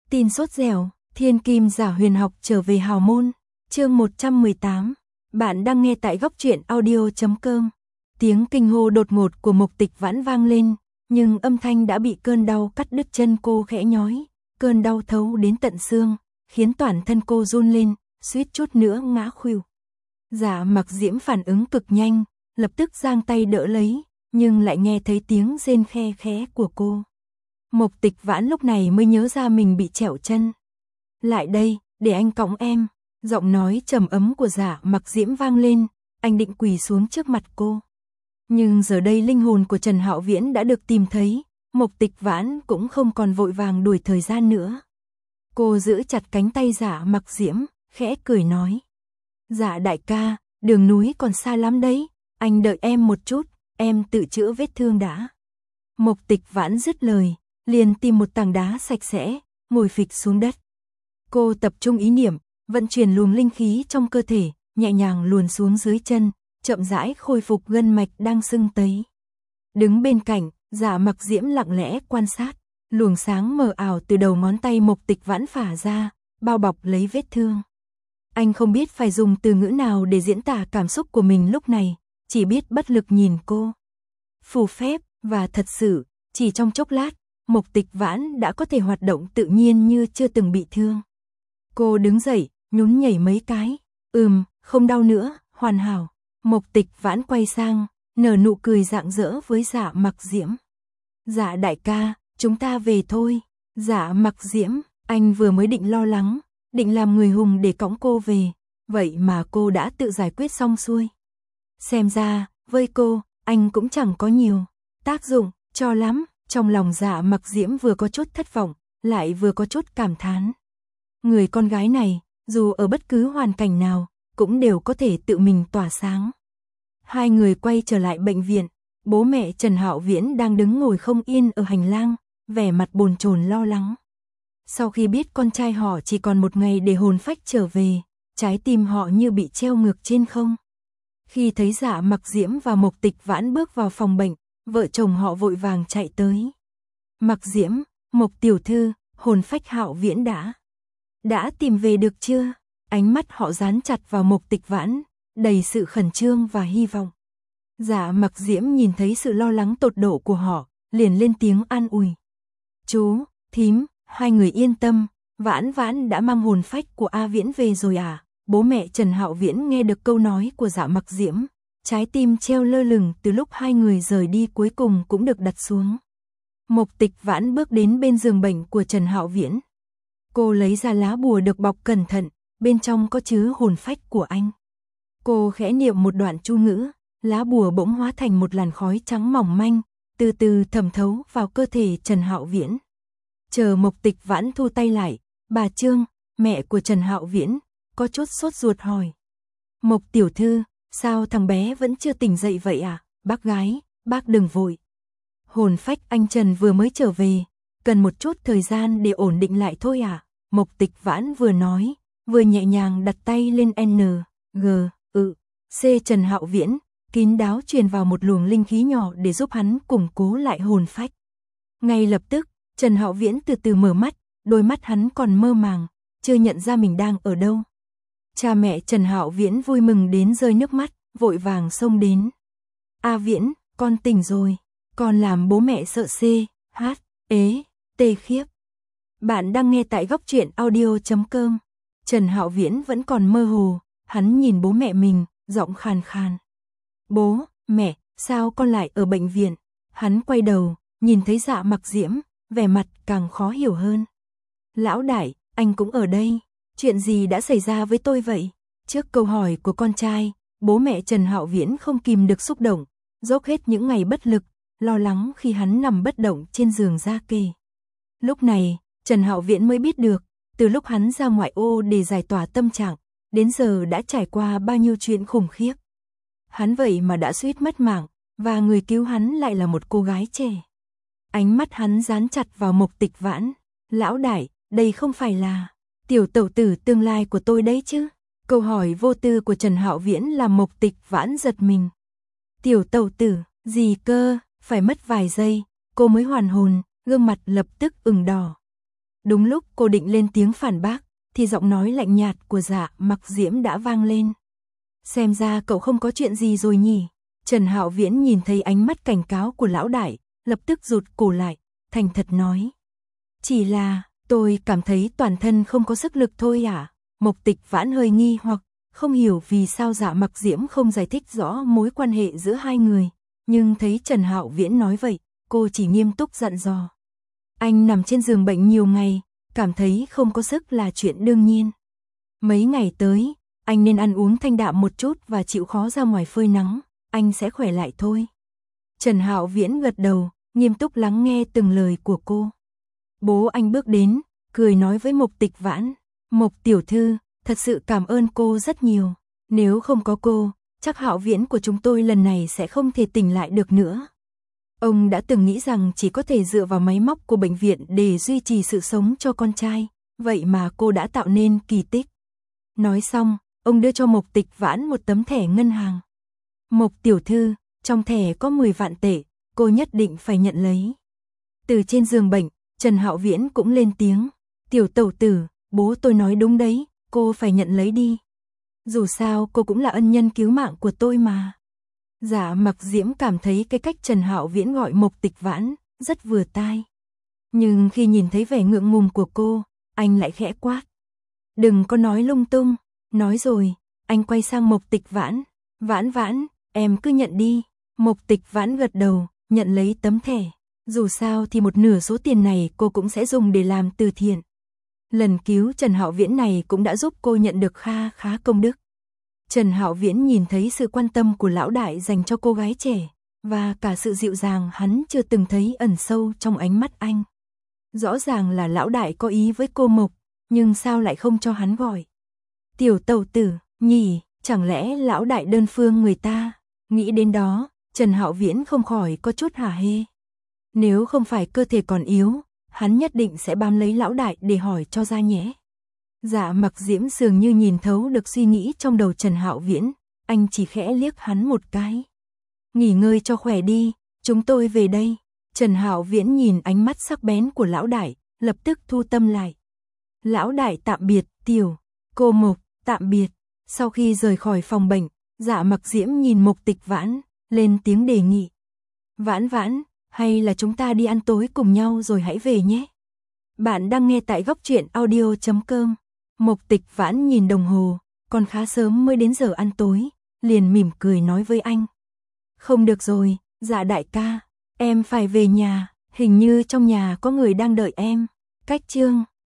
Tin sốt dẻo, thiên kim giả huyền học trở về hào môn. Chương 118. Bạn đang nghe tại góc truyện audio.com. Tiếng kinh hô đột ngột của Mộc Tịch Vãn vang lên, nhưng âm thanh đã bị cơn đau cắt đứt chân cô khẽ nhói, cơn đau thấu đến tận xương, khiến toàn thân cô run lên, suýt chút nữa ngã khuỵu. Dạ Mặc Diễm phản ứng cực nhanh, lập tức giang tay đỡ lấy, nhưng lại nghe thấy tiếng rên khe khẽ của cô. Mộc Tịch Vãn lúc này mới nhớ ra mình bị trẹo chân. Lại đây, để anh cõng em. Giọng nói trầm ấm của Dạ Mặc Diễm vang lên, anh định quỳ xuống trước mặt cô. Nhưng giờ đây linh hồn của Trần Hạo Viễn đã được tìm thấy, Mộc Tịch Vãn cũng không còn vội vàng đuổi thời gian nữa. Cô giữ chặt cánh tay Dạ Mặc Diễm, khẽ cười nói. Dạ đại ca, đường núi còn xa lắm đấy, anh đợi em một chút, em tự chữa vết thương đã. Mộc Tịch Vãn dứt lời, liền tìm một tảng đá sạch sẽ, ngồi phịch xuống đất. Cô tập trung ý niệm, vận chuyển luồng linh khí trong cơ thể, nhẹ nhàng luồn xuống dưới chân, chậm rãi khôi phục gân mạch đang sưng tấy. Đứng bên cạnh, Dạ Mặc Diễm lặng lẽ quan sát, luồng sáng mờ ảo từ đầu ngón tay Mộc Tịch Vãn phả ra, bao bọc lấy vết thương. Anh không biết phải dùng từ ngữ nào để diễn tả cảm xúc của mình lúc này, chỉ biết bất lực nhìn cô. Phù phép, và thật sự, chỉ trong chốc lát, Mộc Tịch Vãn đã có thể hoạt động tự nhiên như chưa từng bị thương. Cô đứng dậy, nhún nhảy mấy cái. Không đau nữa, hoàn hảo. Mộc Tịch Vãn quay sang, nở nụ cười rạng rỡ với Dạ Mặc Diễm. Dạ đại ca, chúng ta về thôi. Dạ Mặc Diễm, anh vừa mới định lo lắng, định làm người hùng để cõng cô về, vậy mà cô đã tự giải quyết xong xuôi. Xem ra, với cô, anh cũng chẳng có nhiều tác dụng cho lắm. Trong lòng Dạ Mặc Diễm vừa có chút thất vọng, lại vừa có chút cảm thán. Người con gái này, dù ở bất cứ hoàn cảnh nào, cũng đều có thể tự mình tỏa sáng. Hai người quay trở lại bệnh viện, bố mẹ Trần Hạo Viễn đang đứng ngồi không yên ở hành lang, vẻ mặt bồn chồn lo lắng. Sau khi biết con trai họ chỉ còn một ngày để hồn phách trở về, trái tim họ như bị treo ngược trên không. Khi thấy Dạ Mặc Diễm và Mộc Tịch Vãn bước vào phòng bệnh, vợ chồng họ vội vàng chạy tới. Mặc Diễm, Mộc tiểu thư, hồn phách Hạo Viễn đã tìm về được chưa? Ánh mắt họ dán chặt vào Mộc Tịch Vãn, đầy sự khẩn trương và hy vọng. Dạ Mặc Diễm nhìn thấy sự lo lắng tột độ của họ, liền lên tiếng an ủi. Chú, thím, hai người yên tâm, Vãn Vãn đã mang hồn phách của A Viễn về rồi à? Bố mẹ Trần Hạo Viễn nghe được câu nói của Dạ Mặc Diễm, trái tim treo lơ lửng từ lúc hai người rời đi cuối cùng cũng được đặt xuống. Mộc Tịch Vãn bước đến bên giường bệnh của Trần Hạo Viễn. Cô lấy ra lá bùa được bọc cẩn thận, bên trong có chứa hồn phách của anh. Cô khẽ niệm một đoạn chú ngữ, lá bùa bỗng hóa thành một làn khói trắng mỏng manh, từ từ thẩm thấu vào cơ thể Trần Hạo Viễn. Chờ Mộc Tịch Vãn thu tay lại, bà Trương, mẹ của Trần Hạo Viễn, có chút sốt ruột hỏi. Mộc tiểu thư, sao thằng bé vẫn chưa tỉnh dậy vậy à? Bác gái, bác đừng vội. Hồn phách anh Trần vừa mới trở về, cần một chút thời gian để ổn định lại thôi à? Mộc Tịch Vãn vừa nói, vừa nhẹ nhàng đặt tay lên C Trần Hạo Viễn, kín đáo truyền vào một luồng linh khí nhỏ để giúp hắn củng cố lại hồn phách. Ngay lập tức, Trần Hạo Viễn từ từ mở mắt, đôi mắt hắn còn mơ màng, chưa nhận ra mình đang ở đâu. Cha mẹ Trần Hạo Viễn vui mừng đến rơi nước mắt, vội vàng xông đến. A Viễn, con tỉnh rồi, con làm bố mẹ sợ tê khiếp. Bạn đang nghe tại góc truyện audio.com. Trần Hạo Viễn vẫn còn mơ hồ, hắn nhìn bố mẹ mình, giọng khàn khàn. Bố, mẹ, sao con lại ở bệnh viện? Hắn quay đầu, nhìn thấy Dạ Mặc Diễm, vẻ mặt càng khó hiểu hơn. Lão đại, anh cũng ở đây, chuyện gì đã xảy ra với tôi vậy? Trước câu hỏi của con trai, bố mẹ Trần Hạo Viễn không kìm được xúc động, dốc hết những ngày bất lực, lo lắng khi hắn nằm bất động trên giường da kê. Lúc này, Trần Hạo Viễn mới biết được, từ lúc hắn ra ngoại ô để giải tỏa tâm trạng, đến giờ đã trải qua bao nhiêu chuyện khủng khiếp. Hắn vậy mà đã suýt mất mạng, và người cứu hắn lại là một cô gái trẻ. Ánh mắt hắn dán chặt vào Mộc Tịch Vãn. Lão đại, đây không phải là tiểu tẩu tử tương lai của tôi đấy chứ? Câu hỏi vô tư của Trần Hạo Viễn làm Mộc Tịch Vãn giật mình. Tiểu tẩu tử, gì cơ? Phải mất vài giây, cô mới hoàn hồn, gương mặt lập tức ửng đỏ. Đúng lúc cô định lên tiếng phản bác, thì giọng nói lạnh nhạt của Dạ Mặc Diễm đã vang lên. Xem ra cậu không có chuyện gì rồi nhỉ? Trần Hạo Viễn nhìn thấy ánh mắt cảnh cáo của lão đại, lập tức rụt cổ lại, thành thật nói. Chỉ là, tôi cảm thấy toàn thân không có sức lực thôi à? Mộc Tịch Vãn hơi nghi hoặc, không hiểu vì sao Dạ Mặc Diễm không giải thích rõ mối quan hệ giữa hai người, nhưng thấy Trần Hạo Viễn nói vậy, cô chỉ nghiêm túc dặn dò. Anh nằm trên giường bệnh nhiều ngày, cảm thấy không có sức là chuyện đương nhiên. Mấy ngày tới, anh nên ăn uống thanh đạm một chút và chịu khó ra ngoài phơi nắng, anh sẽ khỏe lại thôi. Trần Hạo Viễn gật đầu, nghiêm túc lắng nghe từng lời của cô. Bố anh bước đến, cười nói với Mộc Tịch Vãn. Mộc tiểu thư, thật sự cảm ơn cô rất nhiều. Nếu không có cô, chắc Hạo Viễn của chúng tôi lần này sẽ không thể tỉnh lại được nữa. Ông đã từng nghĩ rằng chỉ có thể dựa vào máy móc của bệnh viện để duy trì sự sống cho con trai, vậy mà cô đã tạo nên kỳ tích. Nói xong, ông đưa cho Mộc Tịch Vãn một tấm thẻ ngân hàng. Mộc tiểu thư, trong thẻ có 10 vạn tệ, cô nhất định phải nhận lấy. Từ trên giường bệnh, Trần Hạo Viễn cũng lên tiếng. Tiểu tẩu tử, bố tôi nói đúng đấy, cô phải nhận lấy đi. Dù sao cô cũng là ân nhân cứu mạng của tôi mà. Dạ Mặc Diễm cảm thấy cái cách Trần Hạo Viễn gọi Mộc Tịch Vãn rất vừa tai. Nhưng khi nhìn thấy vẻ ngượng ngùng của cô, anh lại khẽ quát. Đừng có nói lung tung. Nói rồi, anh quay sang Mộc Tịch Vãn. Vãn Vãn, em cứ nhận đi. Mộc Tịch Vãn gật đầu, nhận lấy tấm thẻ. Dù sao thì một nửa số tiền này cô cũng sẽ dùng để làm từ thiện. Lần cứu Trần Hạo Viễn này cũng đã giúp cô nhận được kha khá công đức. Trần Hạo Viễn nhìn thấy sự quan tâm của lão đại dành cho cô gái trẻ, và cả sự dịu dàng hắn chưa từng thấy ẩn sâu trong ánh mắt anh. Rõ ràng là lão đại có ý với cô Mộc, nhưng sao lại không cho hắn gọi. Tiểu tẩu tử, nhỉ, chẳng lẽ lão đại đơn phương người ta? Nghĩ đến đó, Trần Hạo Viễn không khỏi có chút hả hê. Nếu không phải cơ thể còn yếu, hắn nhất định sẽ bám lấy lão đại để hỏi cho ra nhé. Dạ Mặc Diễm dường như nhìn thấu được suy nghĩ trong đầu Trần Hạo Viễn, anh chỉ khẽ liếc hắn một cái. Nghỉ ngơi cho khỏe đi, chúng tôi về đây. Trần Hạo Viễn nhìn ánh mắt sắc bén của lão đại, lập tức thu tâm lại. Lão đại tạm biệt, tiểu, cô Mộc, tạm biệt. Sau khi rời khỏi phòng bệnh, Dạ Mặc Diễm nhìn Mộc Tịch Vãn, lên tiếng đề nghị. Vãn Vãn, hay là chúng ta đi ăn tối cùng nhau rồi hãy về nhé. Bạn đang nghe tại Góc Truyện Audio.com. Mộc Tịch Vãn nhìn đồng hồ, còn khá sớm mới đến giờ ăn tối, liền mỉm cười nói với anh. Không được rồi, Dạ đại ca, em phải về nhà, hình như trong nhà có người đang đợi em. Cách chương